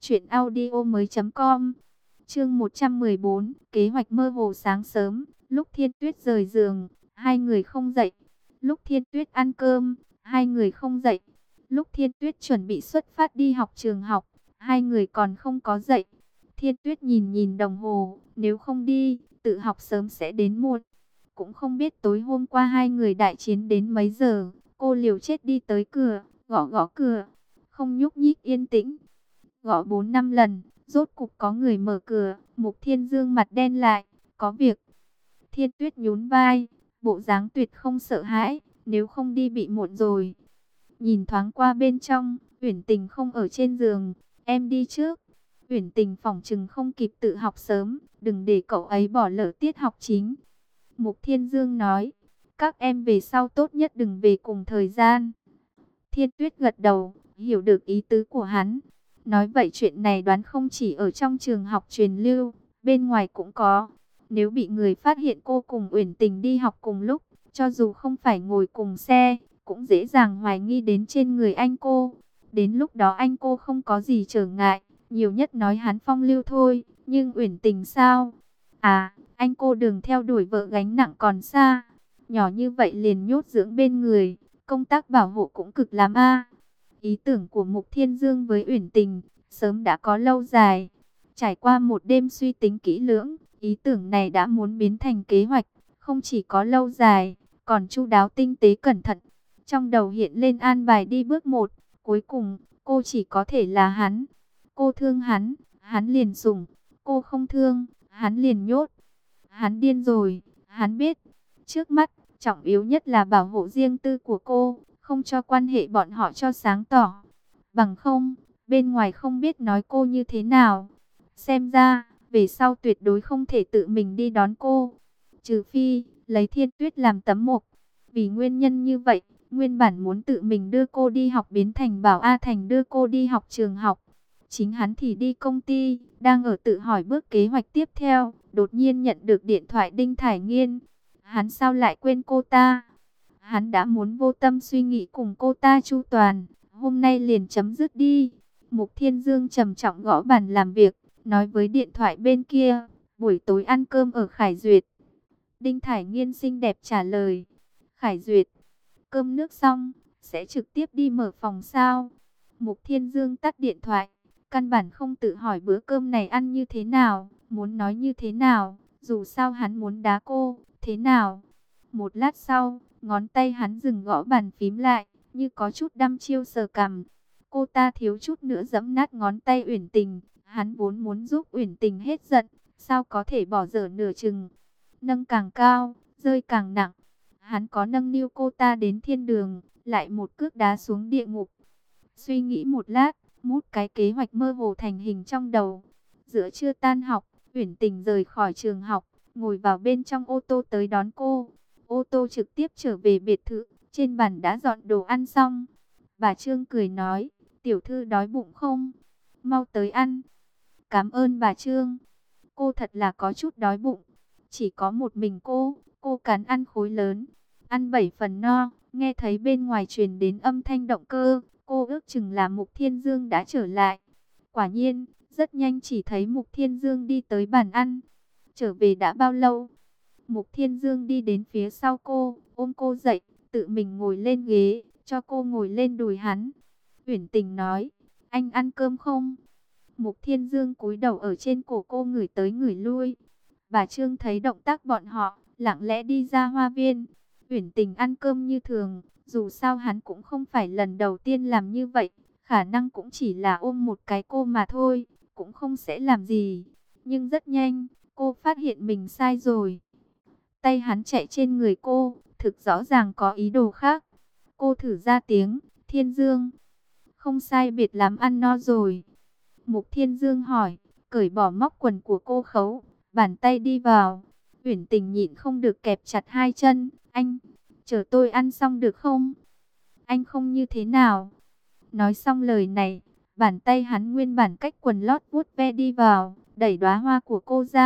truyệnaudiomoi.com. Chương 114, kế hoạch mơ hồ. Sáng sớm, lúc Thiên Tuyết rời giường, hai người không dậy. Lúc Thiên Tuyết ăn cơm, hai người không dậy. Lúc Thiên Tuyết chuẩn bị xuất phát đi học trường học, hai người còn không có dậy. Thiên Tuyết nhìn nhìn đồng hồ, nếu không đi, tự học sớm sẽ đến muộn. Cũng không biết tối hôm qua hai người đại chiến đến mấy giờ. Cô liều chết đi tới cửa, gõ gõ cửa, không nhúc nhích, yên tĩnh. Gõ 4-5 lần, rốt cục có người mở cửa. Mục Thiên Dương mặt đen lại, có việc. Thiên Tuyết nhún vai, bộ dáng tuyệt không sợ hãi, nếu không đi bị muộn rồi. Nhìn thoáng qua bên trong, Uyển Tình không ở trên giường, em đi trước. Uyển Tình phỏng chừng không kịp tự học sớm, đừng để cậu ấy bỏ lỡ tiết học chính. Mục Thiên Dương nói, các em về sau tốt nhất đừng về cùng thời gian. Thiên Tuyết gật đầu, hiểu được ý tứ của hắn. Nói vậy chuyện này đoán không chỉ ở trong trường học truyền lưu, bên ngoài cũng có. Nếu bị người phát hiện cô cùng Uyển Tình đi học cùng lúc, cho dù không phải ngồi cùng xe, cũng dễ dàng hoài nghi đến trên người anh cô. Đến lúc đó anh cô không có gì trở ngại, nhiều nhất nói hắn phong lưu thôi, nhưng Uyển Tình sao? À, anh cô đừng theo đuổi vợ gánh nặng còn xa. Nhỏ như vậy liền nhốt dưỡng bên người, công tác bảo hộ cũng cực lắm a. Ý tưởng của Mục Thiên Dương với Uyển Tình sớm đã có lâu dài. Trải qua một đêm suy tính kỹ lưỡng, ý tưởng này đã muốn biến thành kế hoạch, không chỉ có lâu dài, còn chu đáo tinh tế cẩn thận. Trong đầu hiện lên an bài đi bước một, cuối cùng cô chỉ có thể là hắn. Cô thương hắn, hắn liền sủng. Cô không thương, hắn liền nhốt. Hắn điên rồi, hắn biết. Trước mắt, trọng yếu nhất là bảo hộ riêng tư của cô, không cho quan hệ bọn họ cho sáng tỏ. Bằng không, bên ngoài không biết nói cô như thế nào. Xem ra, về sau tuyệt đối không thể tự mình đi đón cô. Trừ phi, lấy Thiên Tuyết làm tấm mộc. Vì nguyên nhân như vậy, nguyên bản muốn tự mình đưa cô đi học biến thành bảo A Thành đưa cô đi học trường học. Chính hắn thì đi công ty, đang ở tự hỏi bước kế hoạch tiếp theo, đột nhiên nhận được điện thoại Đinh Thải Nghiên. Hắn sao lại quên cô ta? Hắn đã muốn vô tâm suy nghĩ cùng cô ta chu toàn, hôm nay liền chấm dứt đi. Mục Thiên Dương trầm trọng gõ bàn làm việc, nói với điện thoại bên kia, buổi tối ăn cơm ở Khải Duyệt. Đinh Thải Nghiên xinh đẹp trả lời, Khải Duyệt, cơm nước xong, sẽ trực tiếp đi mở phòng sao? Mục Thiên Dương tắt điện thoại, căn bản không tự hỏi bữa cơm này ăn như thế nào, muốn nói như thế nào, dù sao hắn muốn đá cô, thế nào? Một lát sau, ngón tay hắn dừng gõ bàn phím lại, như có chút đăm chiêu sờ cằm. Cô ta thiếu chút nữa giẫm nát ngón tay Uyển Tình, hắn vốn muốn giúp Uyển Tình hết giận, sao có thể bỏ dở nửa chừng. Nâng càng cao, rơi càng nặng. Hắn có nâng niu cô ta đến thiên đường, lại một cước đá xuống địa ngục. Suy nghĩ một lát, mút cái kế hoạch mơ hồ thành hình trong đầu. Giữa trưa tan học, Uyển Tình rời khỏi trường học, ngồi vào bên trong ô tô tới đón cô. Ô tô trực tiếp trở về biệt thự, trên bàn đã dọn đồ ăn xong. Bà Trương cười nói, tiểu thư đói bụng không? Mau tới ăn. Cảm ơn bà Trương. Cô thật là có chút đói bụng. Chỉ có một mình cô cắn ăn khối lớn. Ăn 7 phần no, nghe thấy bên ngoài truyền đến âm thanh động cơ. Cô ước chừng là Mục Thiên Dương đã trở lại. Quả nhiên, rất nhanh chỉ thấy Mục Thiên Dương đi tới bàn ăn. Trở về đã bao lâu? Mục Thiên Dương đi đến phía sau cô, ôm cô dậy, tự mình ngồi lên ghế, cho cô ngồi lên đùi hắn. Uyển Tình nói, anh ăn cơm không? Mục Thiên Dương cúi đầu ở trên cổ cô ngửi tới ngửi lui. Bà Trương thấy động tác bọn họ, lặng lẽ đi ra hoa viên. Uyển Tình ăn cơm như thường, dù sao hắn cũng không phải lần đầu tiên làm như vậy, khả năng cũng chỉ là ôm một cái cô mà thôi, cũng không sẽ làm gì. Nhưng rất nhanh, cô phát hiện mình sai rồi. Tay hắn chạy trên người cô, thực rõ ràng có ý đồ khác. Cô thử ra tiếng, Thiên Dương. Không sai biệt lắm ăn no rồi. Mục Thiên Dương hỏi, cởi bỏ móc quần của cô khấu, bàn tay đi vào. Uyển Tình nhịn không được kẹp chặt hai chân, anh, chờ tôi ăn xong được không? Anh không như thế nào? Nói xong lời này, bàn tay hắn nguyên bản cách quần lót vuốt ve đi vào, đẩy đóa hoa của cô ra,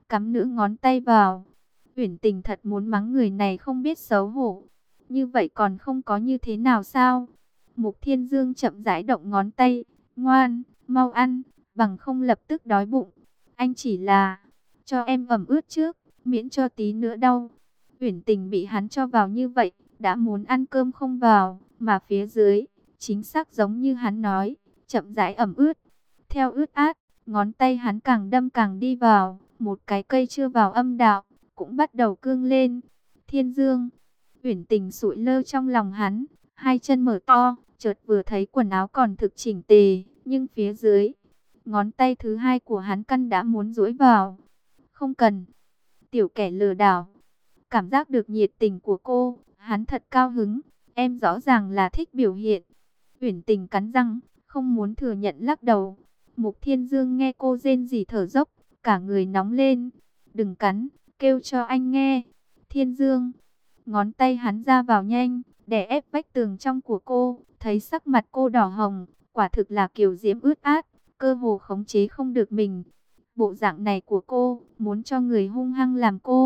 cắm nửa ngón tay vào. Uyển Tình thật muốn mắng người này không biết xấu hổ. Như vậy còn không có như thế nào sao? Mục Thiên Dương chậm rãi động ngón tay. Ngoan, mau ăn, bằng không lập tức đói bụng. Anh chỉ là cho em ẩm ướt trước, miễn cho tí nữa đau. Uyển Tình bị hắn cho vào như vậy, đã muốn ăn cơm không vào, mà phía dưới, chính xác giống như hắn nói, chậm rãi ẩm ướt. Theo ướt át, ngón tay hắn càng đâm càng đi vào, một cái cây chưa vào âm đạo, cũng bắt đầu cương lên. Thiên Dương, Uyển Tình sụi lơ trong lòng hắn, hai chân mở to, chợt vừa thấy quần áo còn thực chỉnh tề, nhưng phía dưới, ngón tay thứ hai của hắn căn đã muốn duỗi vào. Không cần, tiểu kẻ lừa đảo. Cảm giác được nhiệt tình của cô, hắn thật cao hứng, em rõ ràng là thích biểu hiện. Uyển Tình cắn răng, không muốn thừa nhận, lắc đầu. Mục Thiên Dương nghe cô rên rỉ thở dốc, cả người nóng lên. Đừng cắn, kêu cho anh nghe. Thiên Dương, ngón tay hắn ra vào nhanh, đè ép vách tường trong của cô, thấy sắc mặt cô đỏ hồng, quả thực là kiều diễm ướt át, cơ hồ khống chế không được mình. Bộ dạng này của cô, muốn cho người hung hăng làm cô